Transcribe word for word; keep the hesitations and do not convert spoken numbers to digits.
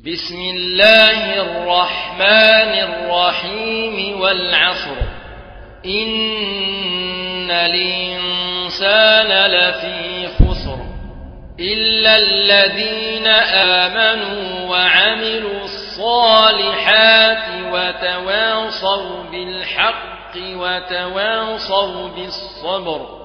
بسم الله الرحمن الرحيم والعصر إن الإنسان لفي خسر إلا الذين آمنوا وعملوا الصالحات وتواصوا بالحق وتواصوا بالصبر